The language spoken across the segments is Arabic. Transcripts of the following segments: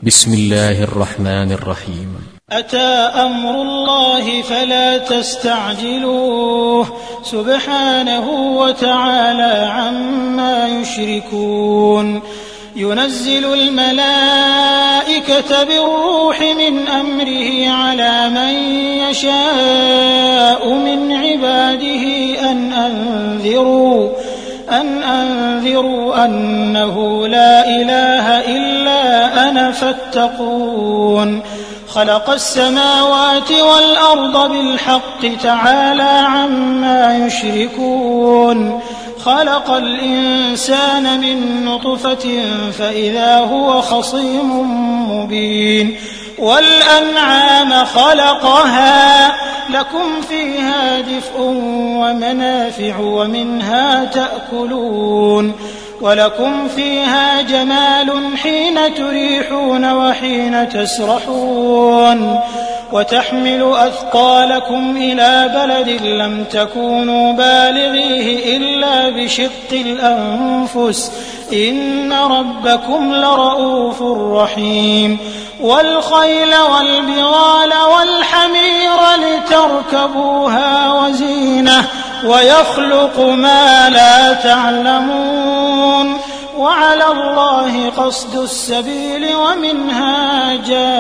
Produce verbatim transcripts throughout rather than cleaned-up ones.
بسم الله الرحمن الرحيم. أتى أمر الله فلا تستعجلوه سبحانه وتعالى عما يشركون. ينزل الملائكة بالروح من أمره على من يشاء من عباده أن أنذروا أن أنذروا أنه لا إله إلا أنا فاتقون. خلق السماوات والأرض بالحق تعالى عما يشركون. خلق الإنسان من نطفة فإذا هو خصيم مبين. والأنعام خلقها لكم فيها دفء ومنافع ومنها تأكلون. ولكم فيها جمال حين تريحون وحين تسرحون. وتحمل أثقالكم إلى بلد لم تكونوا بالغيه إلا بشق الأنفس إن ربكم لرؤوف رحيم. والخيل والبغال والحمير لتركبوها وزينة ويخلق ما لا تعلمون. وعلى الله قصد السبيل ومنها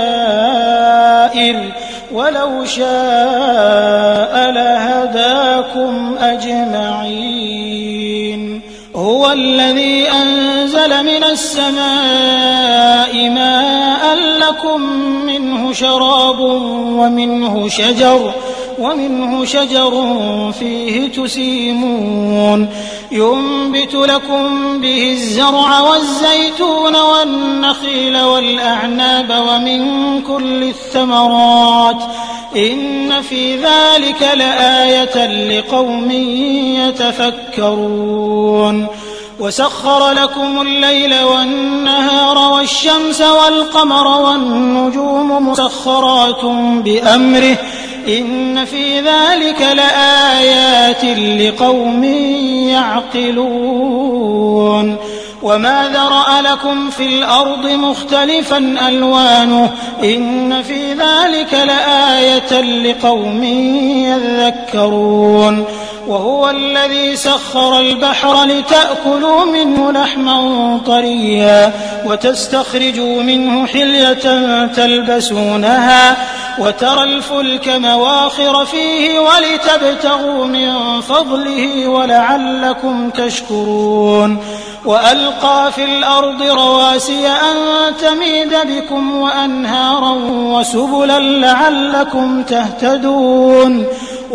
جائر ولو شاء لهداكم أجمعين. هو الذي أنزل من السماء ماء لكم منه شراب ومنه شجر ومنه شجر فيه تسيمون. ينبت لكم به الزرع والزيتون والنخيل والأعناب ومن كل الثمرات إن في ذلك لآية لقوم يتفكرون. وسخر لكم الليل والنهار والشمس والقمر والنجوم مسخرات بأمره إن في ذلك لآيات لقوم يعقلون. وما ذرأ لكم في الأرض مختلفا ألوانه إن في ذلك لآية لقوم يذكرون. وهو الذي سخر البحر لتأكلوا منه لحما طريا وتستخرجوا منه حلية تلبسونها وترى الفلك مواخر فيه ولتبتغوا من فضله ولعلكم تشكرون. وألقى في الأرض رواسي أن تميد بكم وأنهارا وسبلا لعلكم تهتدون.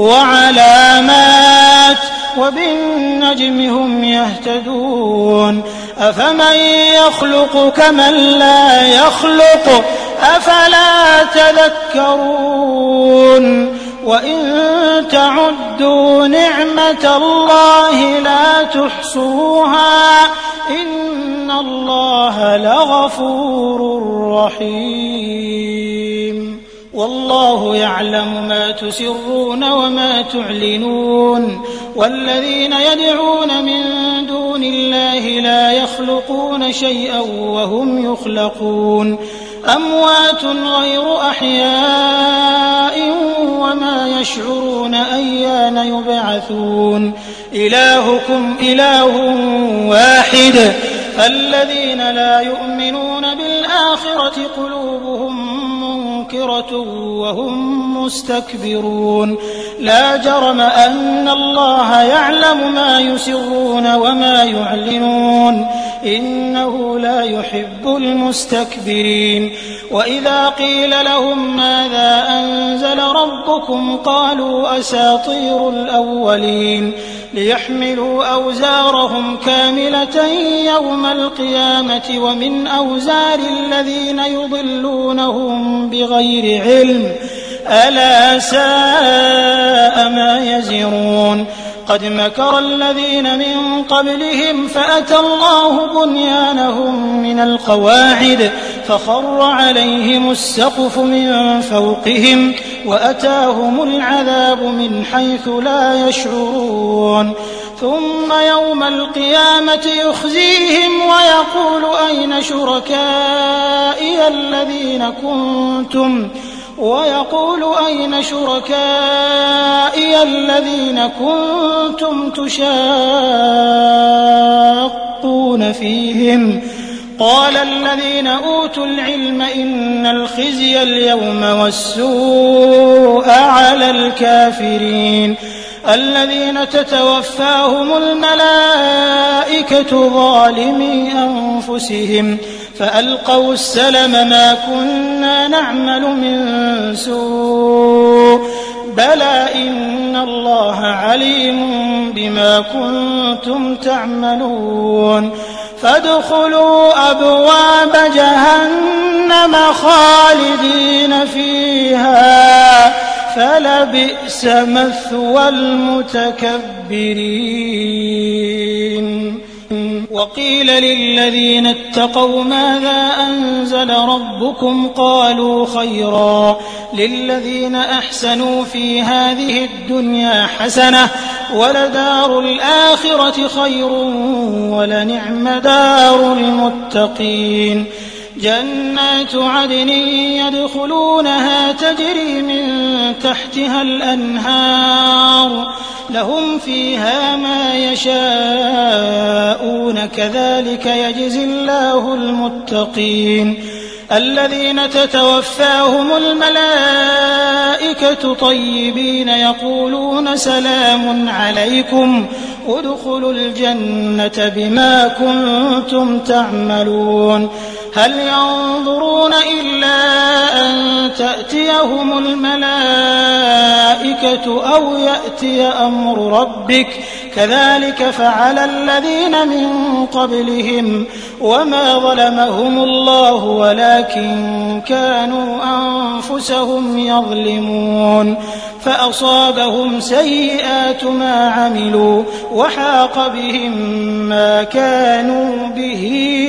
وعلامات وبالنجم هم يهتدون. أفمن يخلق كمن لا يخلق أفلا تذكرون. وإن تعدوا نعمة الله لا تحصوها إن الله لغفور رحيم. والله يعلم ما تسرون وما تعلنون. والذين يدعون من دون الله لا يخلقون شيئا وهم يخلقون. أموات غير أحياء وما يشعرون أيان يبعثون. إلهكم إله واحد فالذين لا يؤمنون بالآخرة قلوبهم منكرة وهم مستكبرون. لا جرم أن الله يعلم ما يسرون وما يعلنون إنه لا يحب المستكبرين. وإذا قيل لهم ماذا أنزل ربكم قالوا أساطير الأولين ليحملوا أوزارهم كاملة يوم القيامة ومن أوزار الذين يضلونهم بغير علم ألا ساء ما يزرون. قد مكر الذين من قبلهم فأتى الله بنيانهم من القواعد فخر عليهم السقف من فوقهم وأتاهم العذاب من حيث لا يشعرون. ثم يوم القيامة يخزيهم ويقول أين شركائي الذين كنتم ويقول أين شركائي الذين كنتم تشاقون فيهم قال الذين أوتوا العلم إن الخزي اليوم والسوء على الكافرين الذين تتوفاهم الملائكة ظالمي أنفسهم فألقوا السلم ما كنا نعمل من سوء بلى إن الله عليم بما كنتم تعملون فادخلوا أبواب جهنم خالدين فيها فلبئس مثوى المتكبرين وقيل للذين اتقوا ماذا أنزل ربكم قالوا خيرا للذين أحسنوا في هذه الدنيا حسنة ولدار الآخرة خير ولنعم دار المتقين جنات عدن يدخلونها تجري من تحتها الأنهار لهم فيها ما يشاءون كذلك يجزي الله المتقين الذين تتوفاهم الملائكة طيبين يقولون سلام عليكم ادخلوا الجنة بما كنتم تعملون هل ينظرون إلا أن تأتيهم الملائكة أو يأتي أمر ربك كذلك فعل الذين من قبلهم وما ظلمهم الله ولكن كانوا أنفسهم يظلمون فأصابهم سيئات ما عملوا وحاق بهم ما كانوا به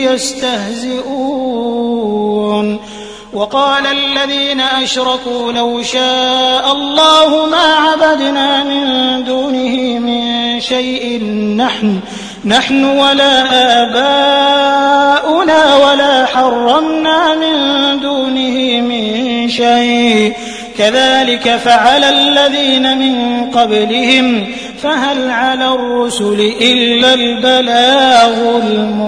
يستهزئون وقال الذين أشركوا لو شاء الله ما عبدنا من دونه من شيء نحن نحن ولا آباؤنا ولا حرمنا من دونه من شيء كذلك فعل الذين من قبلهم فهل على الرسل إلا البلاغ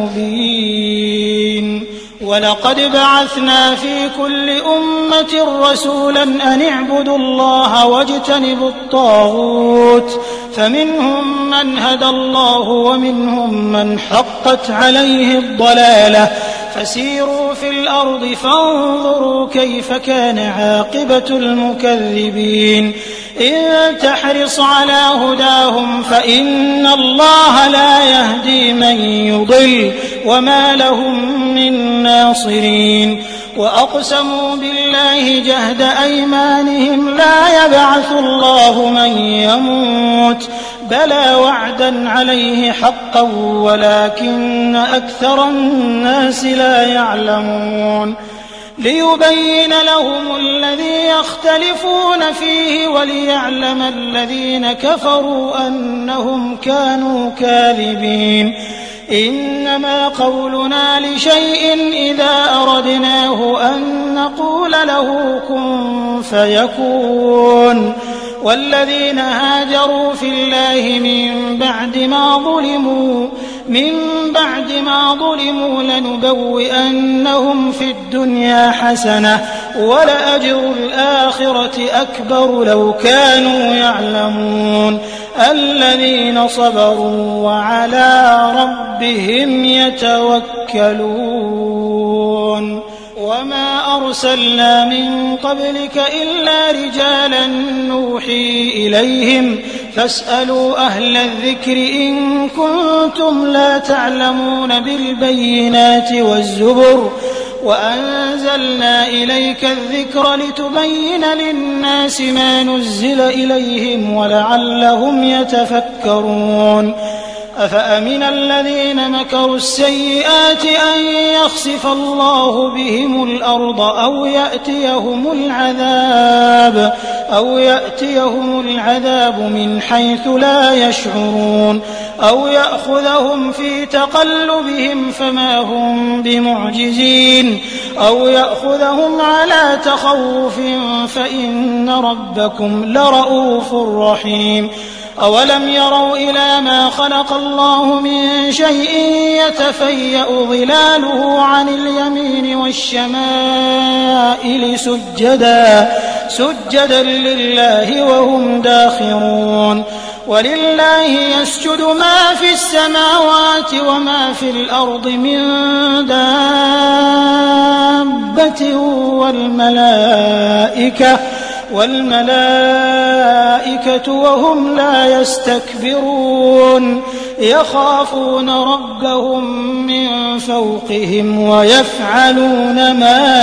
المبين ولقد بعثنا في كل أمة رسولا أن اعبدوا الله واجتنبوا الطاغوت فمنهم من هدى الله ومنهم من حقت عليه الضلالة فسيروا في الأرض فانظروا كيف كان عاقبة المكذبين إن تحرص على هداهم فإن الله لا يهدي من يضل وما لهم من ناصرين وأقسموا بالله جهد أيمانهم لا يبعث الله من يموت بلى وعدا عليه حقا ولكن أكثر الناس لا يعلمون ليبين لهم الذي يختلفون فيه وليعلم الذين كفروا أنهم كانوا كاذبين إنما قولنا لشيء إذا أردناه أن نقول له كن فيكون والذين هاجروا في الله من بعد ما ظلموا من بعد ما ظلموا لنبوئنهم في الدنيا حسنة ولأجر الآخرة أكبر لو كانوا يعلمون الذين صبروا وعلى ربهم يتوكلون وما أرسلنا من قبلك إلا رجالا نوحي إليهم فاسألوا أهل الذكر إن كنتم لا تعلمون بالبينات والزبر وأنزلنا إليك الذكر لتبين للناس ما نزل إليهم ولعلهم يتفكرون أفأمن الذين مكروا السيئات أن يخسف الله بهم الأرض أو يأتيهم العذاب أو يأتيهم العذاب من حيث لا يشعرون أو يأخذهم في تقلبهم فما هم بمعجزين أو يأخذهم على تخوف فإن ربكم لرؤوف رحيم أولم يروا إلى ما خلق الله من شيء يتفيأ ظلاله عن اليمين والشمائل سجدا سجدا لله وهم داخرون ولله يسجد ما في السماوات وما في الأرض من دابة والملائكة والملائكة وهم لا يستكبرون يخافون ربهم من فوقهم ويفعلون ما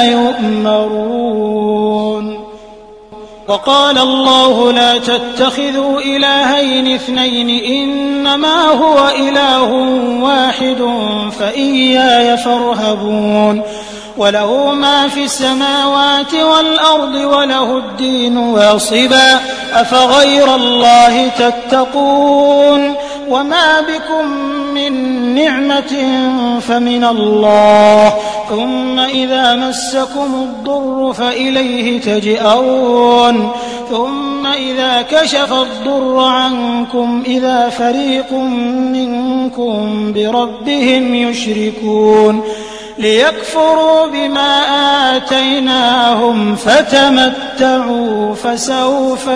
يؤمرون. وقال الله لا تتخذوا إلهين اثنين إنما هو إله واحد فإياي فارهبون وله ما في السماوات والأرض وله الدين واصبا أفغير الله تتقون وما بكم من نعمة فمن الله ثم إذا مسكم الضر فإليه تجئرون ثم إذا كشف الضر عنكم إذا فريق منكم بربهم يشركون ليكفروا بما آتيناهم فتمتعوا فسوف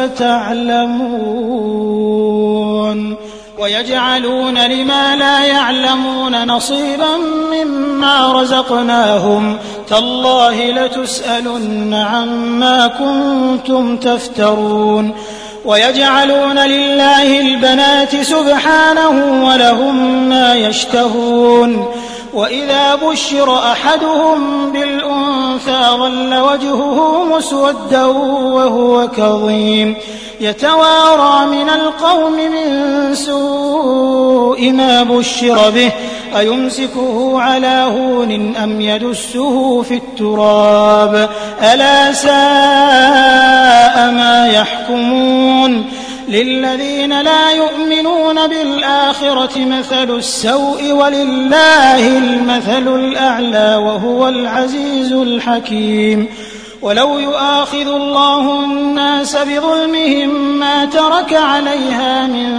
تعلمون ويجعلون لما لا يعلمون نصيبا مما رزقناهم تالله لتسألن عما كنتم تفترون ويجعلون لله البنات سبحانه ولهم ما يشتهون وإذا بشر أحدهم بالأنثى ظل وجهه مسودا وهو كظيم يتوارى من القوم من سوء ما بشر به أيمسكه على هون أم يدسه في التراب ألا ساء ما يحكمون للذين لا يؤمنون بالآخرة مثل السوء ولله المثل الأعلى وهو العزيز الحكيم ولو يؤاخذ الله الناس بظلمهم ما ترك عليها من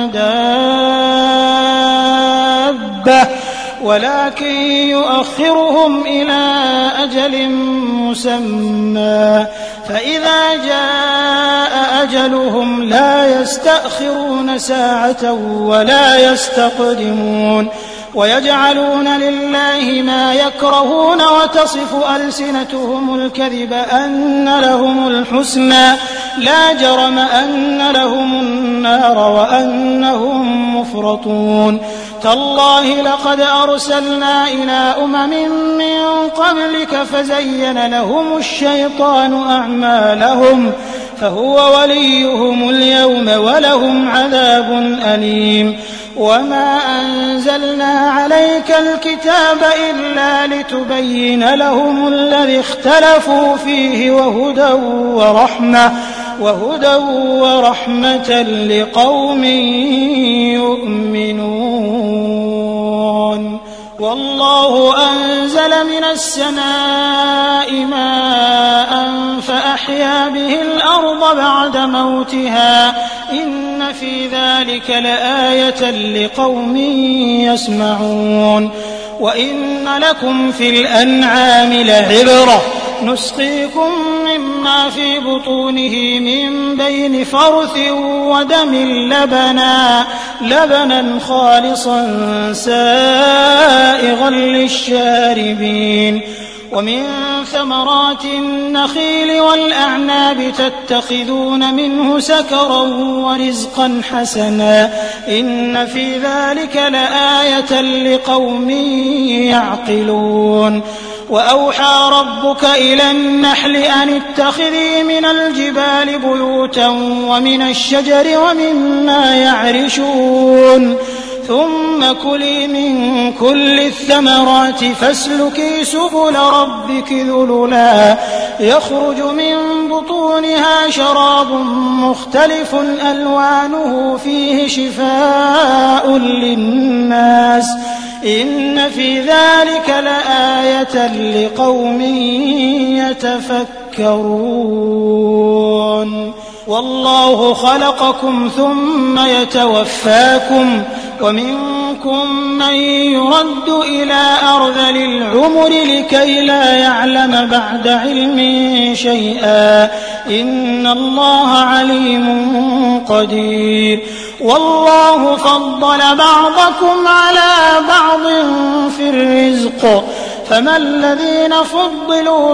دابة ولكن يؤخرهم إلى أجل مسمى فإذا جاء أجلهم لا يستأخرون ساعة ولا يستقدمون ويجعلون لله ما يكرهون وتصف ألسنتهم الكذب أن لهم الحسنى لا جرم أن لهم النار وأنهم مفرطون تالله لقد أرسلنا إلى أمم من قبلك فزين لهم الشيطان أعمالهم فهو وليهم اليوم ولهم عذاب أليم وما أنزلنا عليك الكتاب إلا لتبين لهم الذي اختلفوا فيه وهدى ورحمة وهدى ورحمة لقوم يؤمنون والله أنزل من السماء ماء فأحيا به الأرض بعد موتها إن في ذلك لآية لقوم يسمعون وإن لكم في الأنعام لعبرة نسقيكم مما في بطونه من بين فرث ودم لبنا لبنا خالصا سائغا للشاربين ومن ثمرات النخيل والأعناب تتخذون منه سكرا ورزقا حسنا إن في ذلك لآية لقوم يعقلون وأوحى ربك إلى النحل أن اتخذي من الجبال بيوتا ومن الشجر ومما يعرشون ثم كلي من كل الثمرات فاسلكي سبل ربك ذللا يخرج من بطونها شراب مختلف ألوانه فيه شفاء للناس إن في ذلك لآية لقوم يتفكرون والله خلقكم ثم يتوفاكم ومنكم من يرد إلى أرذل العمر لكي لا يعلم بعد علم شيئا إن الله عليم قدير والله فضل بعضكم على بعض في الرزق فما الذين فضلوا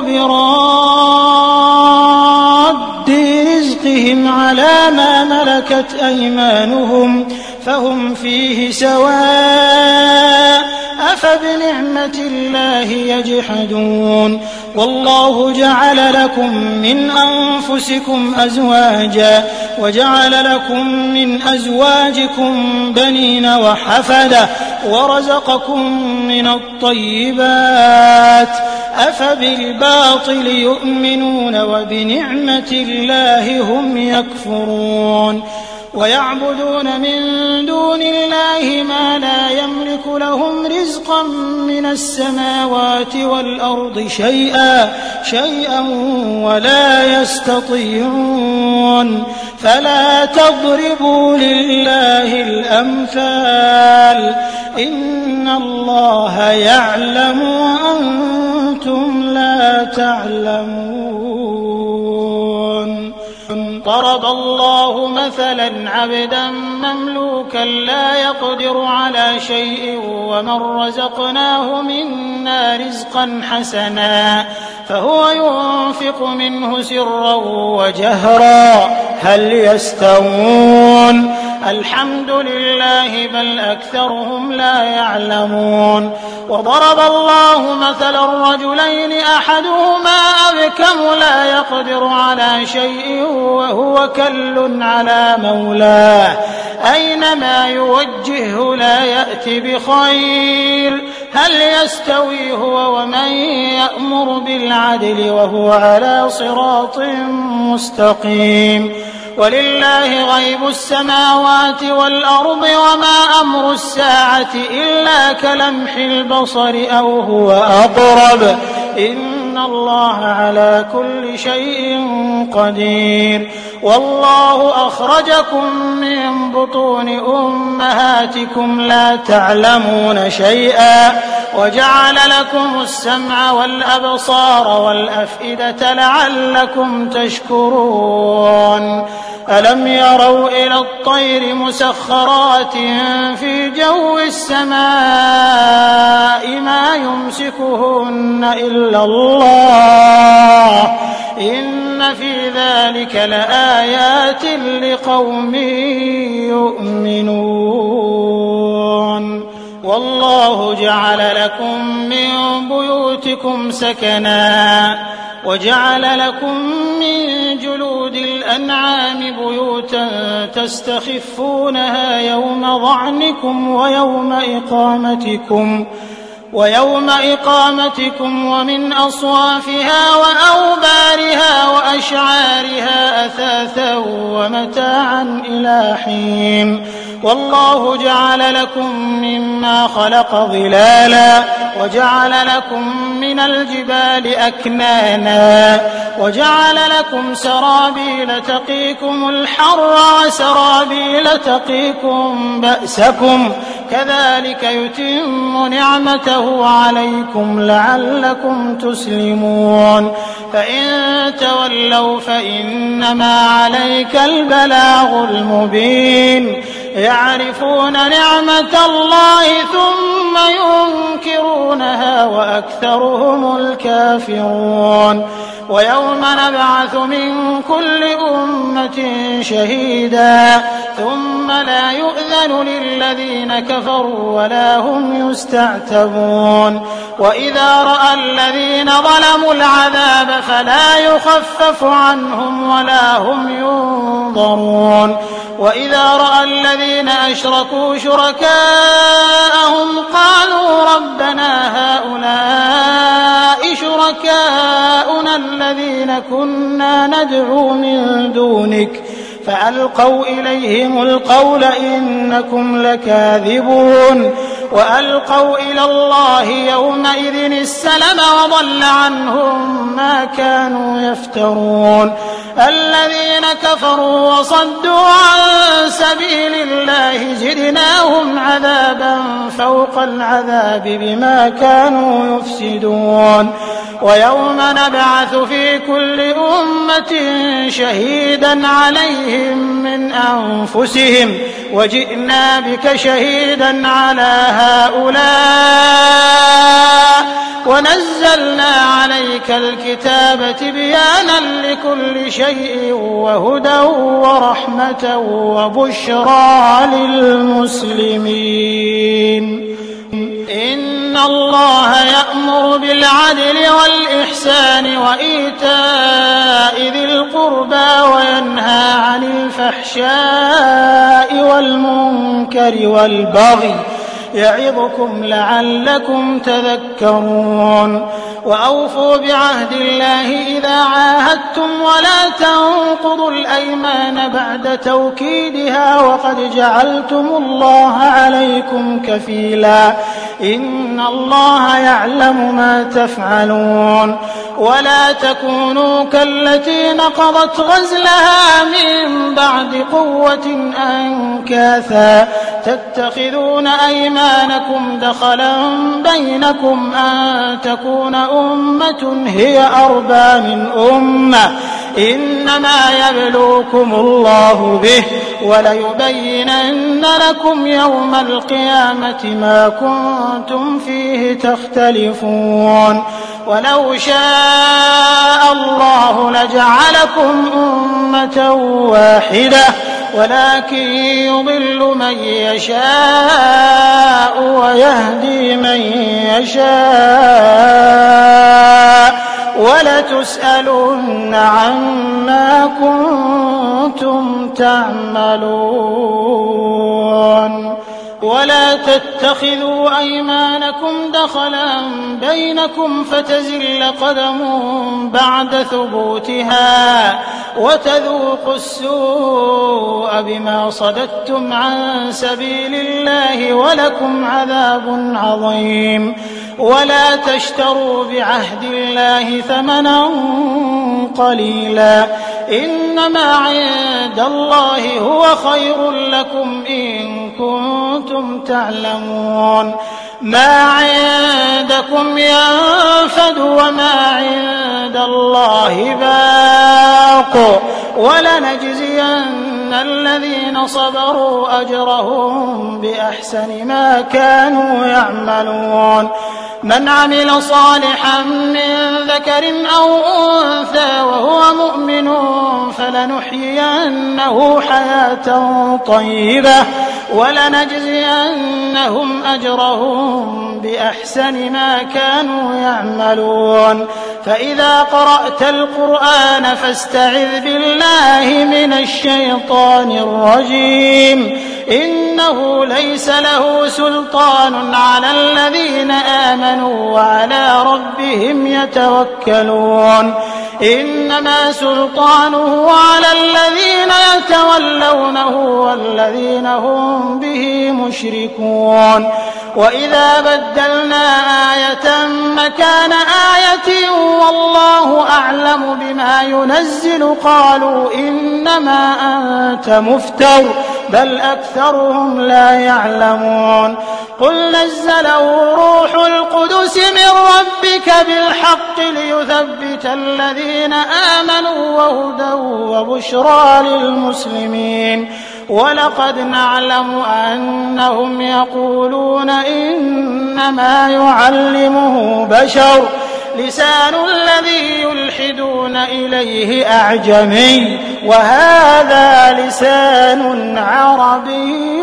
براد رزقهم على ما ملكت أيمانهم فهم فيه سواء أفبنعمة الله يجحدون والله جعل لكم من أنفسكم أزواجا وجعل لكم من أزواجكم بنين وحفدة ورزقكم من الطيبات أفبالباطل يؤمنون وبنعمة الله هم يكفرون ويعبدون من دون الله ما لا يملك لهم رزقا من السماوات والأرض شيئا شيئا ولا يستطيعون فلا تضربوا لله الأمثال إن الله يعلم وأنتم لا تعلمون ضرب الله مثلا عبدا مملوكا لا يقدر على شيء ومن رزقناه منا رزقا حسنا فهو ينفق منه سرا وجهرا هل يستوون الحمد لله بل أكثرهم لا يعلمون وضرب الله مثلا رجلين أحدهما أبكم لا يقدر على شيء وهو كل على مولاه أينما يوجهه لا يأتي بخير هل يستوي هو ومن يأمر بالعدل وهو على صراط مستقيم ولله غيب السماوات والأرض وما أمر الساعة إلا كلمح البصر أو هو أقرب إن الله على كل شيء قدير والله أخرجكم من بطون أمهاتكم لا تعلمون شيئا وجعل لكم السمع والأبصار والأفئدة لعلكم تشكرون ألم يروا إلى الطير مسخرات في جو السماء ما يمسكهن إلا الله إن في ذلك لآيات لقوم يؤمنون والله جعل لكم من بيوتكم سكنا وجعل لكم من جلود الأنعام بيوتا تستخفونها يوم ظعنكم ويوم إقامتكم ويوم إقامتكم ومن أصوافها وأوبارها وأشعارها أثاثا ومتاعا إلى حين والله جعل لكم مما خلق ظلالا وجعل لكم من الجبال أكنانا وجعل لكم سرابيل تقيكم الحر وسرابيل تقيكم بأسكم كذلك يتم نعمته عليكم لعلكم تسلمون فإن تولوا فإنما عليك البلاغ المبين يعرفون نعمة الله ثم ينكرونها وأكثرهم الكافرون ويوم نبعث من كل أمة شهيدا ثم لا يؤذن للذين كفروا ولا هم يستعتبون وإذا رأى الذين ظلموا العذاب فلا يخفف عنهم ولا هم ينظرون وإذا رأى الذين أشركوا شركاءهم قالوا ربنا هؤلاء شركاؤنا الذين كنا ندعو من دونك فألقوا إليهم القول إنكم لكاذبون وألقوا إلى الله يومئذ السلم وضل عنهم ما كانوا يفترون الذين كفروا وصدوا عن سبيل الله زدناهم عذابا فوق العذاب بما كانوا يفسدون ويوم نبعث في كل أمة شهيدا عليهم من أنفسهم وجئنا بك شهيدا على هؤلاء ونزلنا عليك الكتاب تبيانا لكل شيء وهدى ورحمة وبشرى للمسلمين إن الله يأمر بالعدل والإحسان وإيتاء ذي القربى وينهى عن الفحشاء والمنكر والبغي يعظكم لعلكم تذكرون وأوفوا بعهد الله إذا عاهدتم ولا تنقضوا الأيمان بعد توكيدها وقد جعلتم الله عليكم كفيلا إن الله يعلم ما تفعلون ولا تكونوا كالتي نقضت غزلها من بعد قوة أنكاثا تتخذون أيمانكم دخلا بينكم أن تكون أمة هي أربى من أمة إنما يبلوكم الله به وليبينن لكم يوم القيامة ما كنتم فيه تختلفون ولو شاء الله لجعلكم أمة واحدة ولكن يضل من يشاء ويهدي من يشاء ولتسألن عما كنتم تعملون ولا تتخذوا أيمانكم دخلا بينكم فتزل قدم بعد ثبوتها وتذوقوا السوء بما صددتم عن سبيل الله ولكم عذاب عظيم ولا تشتروا بعهد الله ثمنا قليلا إنما عند الله هو خير لكم إن كنتم تعلمون ما عندكم ينفد وما عند الله باق ولنجزين الذين صبروا أجرهم بأحسن ما كانوا يعملون من عمل صالحا من ذكر أو أنثى وهو مؤمن فلنحيينه حياة طيبة ولنجزينهم أجرهم بأحسن ما كانوا يعملون فإذا قرأت القرآن فاستعذ بالله من الشيطان الرجيم إنه ليس له سلطان على الذين آمنوا وعلى ربهم يتوكلون إنما سلطانه على الذين يتولونه والذين هم به مشركون وإذا بدلنا آية مكان آية والله أعلم بما ينزل قالوا إنما أنت مفتر بل أكثرهم لا يعلمون قل نزله روح القدس من ربك بالحق ليثبت الذين آمنوا وهدى وبشرى للمسلمين ولقد نعلم أنهم يقولون إنما يعلمه بشر لسان الذي يلحدون إليه أعجمي وهذا لسان عربي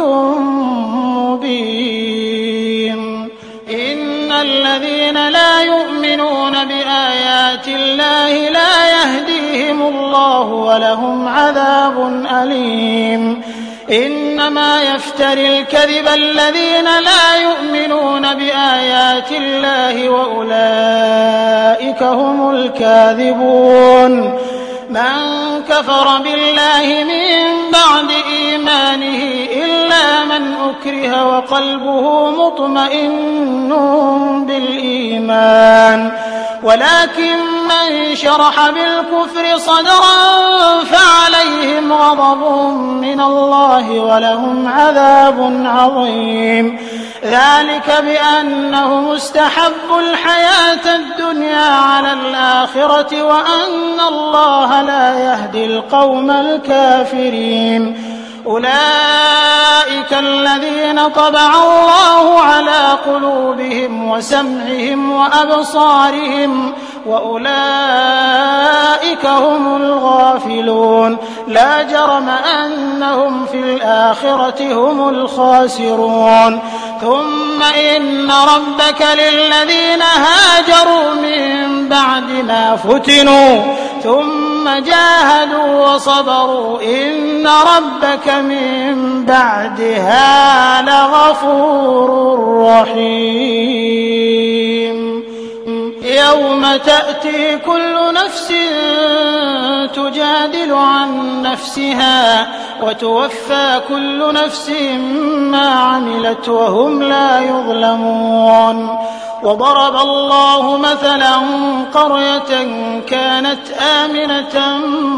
مبين إن الذين لا يؤمنون بآيات الله لا يهدهم الله ولهم عذاب أليم. إنما يفتري الكذب الذين لا يؤمنون بآيات الله وأولئك هم الكاذبون. من كفر بالله من بعد إيمانه إلا من أكره وقلبه مطمئن بالإيمان، ولكن من شرح بالكفر صدرا فعليهم غضب من الله ولهم عذاب عظيم. ذلك بأنهم استحبوا الحياة الدنيا على الآخرة وأن الله لا يهدي القوم الكافرين. أولئك الذين طبع الله على قلوبهم وسمعهم وأبصارهم وأولئك هم الغافلون. لا جرم أنهم في الآخرة هم الخاسرون. ثم إن ربك للذين هاجروا من بعد ما فتنوا ثم جاهدوا وصبروا إن ربك من بعدها لغفور رحيم. يوم تأتي كل نفس تجادل عن نفسها وتوفى كل نفس ما عملت وهم لا يظلمون. وضرب الله مثلا قرية كانت آمنة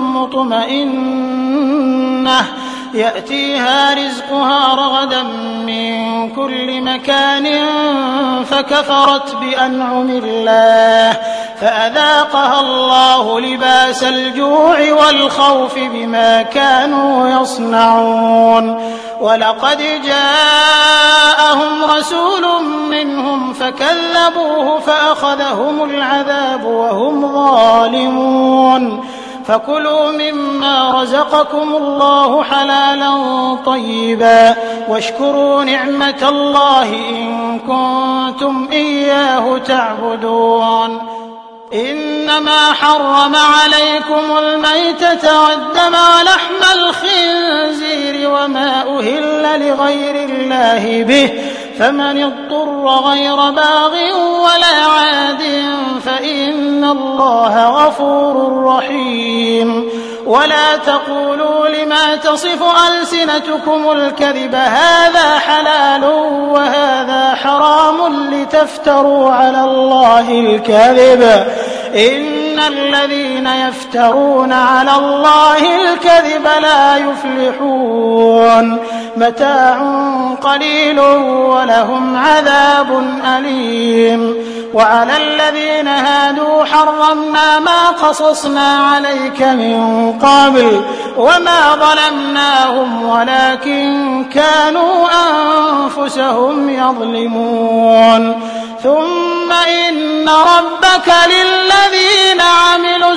مطمئنة يأتيها رزقها رغدا من كل مكان فكفرت بأنعم الله فأذاقها الله لباس الجوع والخوف بما كانوا يصنعون. ولقد جاءهم رسول منهم فكذبوه فأخذهم العذاب وهم ظالمون. فكلوا مما رزقكم الله حلالا طيبا واشكروا نعمة الله إن كنتم إياه تعبدون. إنما حرم عليكم الميتة والدم ولحم الخنزير وما أهل لغير الله به فمن اضطر غير باغ ولا عاد فإن الله غفور رحيم. ولا تقولوا لما تصف ألسنتكم الكذب هذا حلال وهذا حرام لتفتروا على الله الكذب إن الذين يفترون على الله الكذب لا يفلحون. متاع قليل ولهم عذاب أليم. وعلى الذين هادوا حرمنا ما قصصنا عليك من قبل وما ظلمناهم ولكن كانوا أنفسهم يظلمون. ثم إن ربك للذين عملوا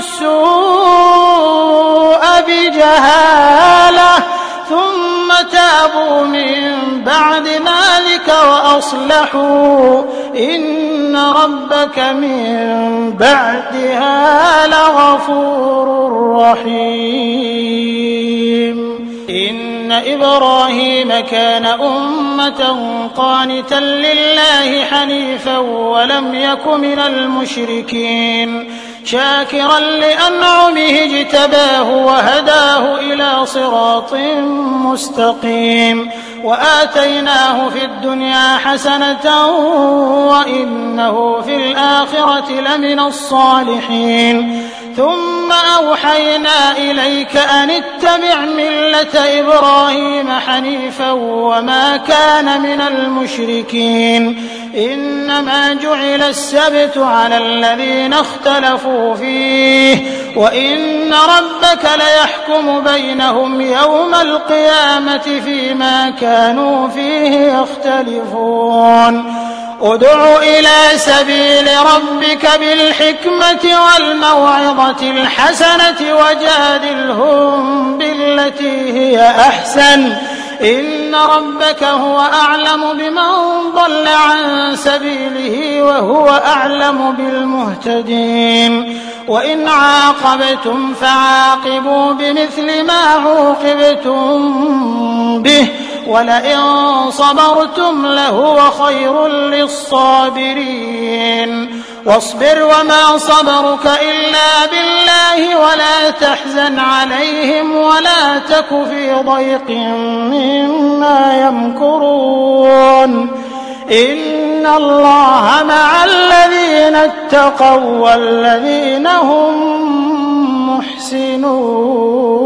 السوء بجهالة ثم تابوا من بعد ذلك وأصلحوا إن ربك من بعدها لغفور رحيم. إن إبراهيم كان أمة قانتا لله حنيفا ولم يك من المشركين شاكرا لأنعمه اجتباه وهداه إلى صراط مستقيم. وآتيناه في الدنيا حسنة وإنه في الآخرة لمن الصالحين. ثم أوحينا إليك أن اتبع ملة إبراهيم حنيفا وما كان من المشركين. إنما جعل السبت على الذين اختلفوا فيه وإن ربك ليحكم بينهم يوم القيامة فيما كانوا فيه يختلفون. ادع إلى سبيل ربك بالحكمة والموعظة الحسنة وجادلهم بالتي هي أحسن إن ربك هو أعلم بمن ضل عن سبيله وهو أعلم بالمهتدين وإن عاقبتم فعاقبوا بمثل ما عوقبتم به ولئن صبرتم لهو خير للصابرين واصبر وما صبرك إلا بالله ولا تحزن عليهم ولا تك في ضيق مما يمكرون إن الله مع الذين اتقوا والذين هم محسنون.